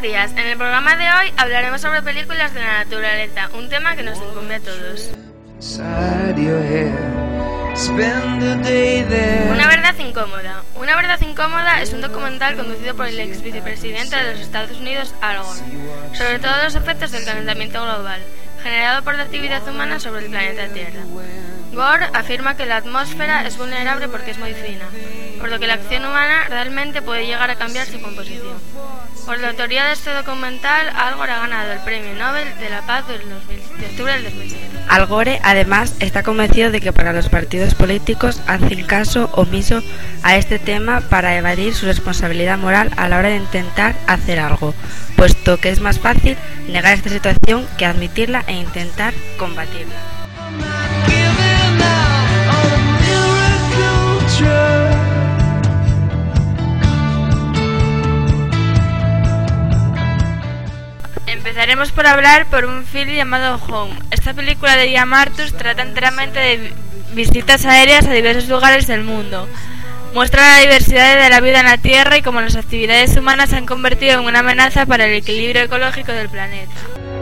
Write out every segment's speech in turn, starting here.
días. En el programa de hoy hablaremos sobre películas de la naturaleza, un tema que nos incumbe a todos. Una verdad incómoda. Una verdad incómoda es un documental conducido por el ex vicepresidente de los Estados Unidos, Al Gore, sobre todos los efectos del calentamiento global, generado por la actividad humana sobre el planeta Tierra. Gore afirma que la atmósfera es vulnerable porque es muy fina, por lo que la acción humana realmente puede llegar a cambiar su composición. Por la autoría de este documental, Al Gore ha ganado el Premio Nobel de la Paz de octubre del 2007. Al Gore, además, está convencido de que para los partidos políticos hacen caso omiso a este tema para evadir su responsabilidad moral a la hora de intentar hacer algo, puesto que es más fácil negar esta situación que admitirla e intentar combatirla. Empezaremos por hablar por un film llamado Home. Esta película de Ian Martus trata enteramente de visitas aéreas a diversos lugares del mundo. Muestra la diversidad de la vida en la Tierra y cómo las actividades humanas se han convertido en una amenaza para el equilibrio ecológico del planeta.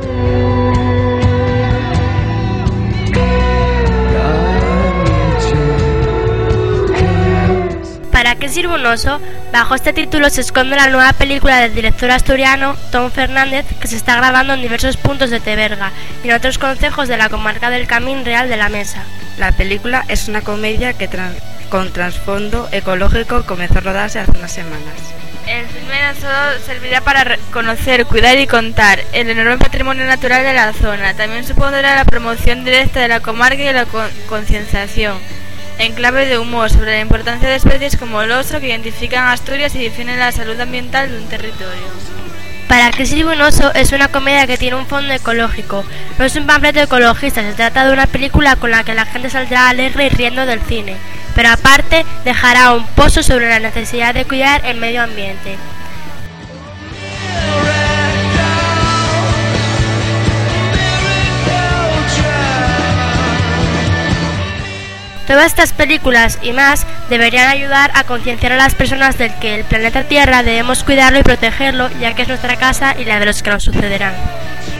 ¿Para qué sirve un oso? Bajo este título se esconde la nueva película del director asturiano Tom Fernández, que se está grabando en diversos puntos de Teberga y en otros concejos de la comarca del Camín Real de la Mesa. La película es una comedia que con trasfondo ecológico comenzó a rodarse hace unas semanas. El filme no solo servirá para conocer, cuidar y contar el enorme patrimonio natural de la zona, también supondrá la promoción directa de la comarca y la concienciación en clave de humor sobre la importancia de especies como el oso que identifican a Asturias y definen la salud ambiental de un territorio. ¿Para qué sirve un oso? Es una comedia que tiene un fondo ecológico. No es un panfleto ecologista, se trata de una película con la que la gente saldrá alegre y riendo del cine, pero aparte dejará un pozo sobre la necesidad de cuidar el medio ambiente. Todas estas películas y más deberían ayudar a concienciar a las personas de que el planeta Tierra debemos cuidarlo y protegerlo, ya que es nuestra casa y la de los que nos sucederán.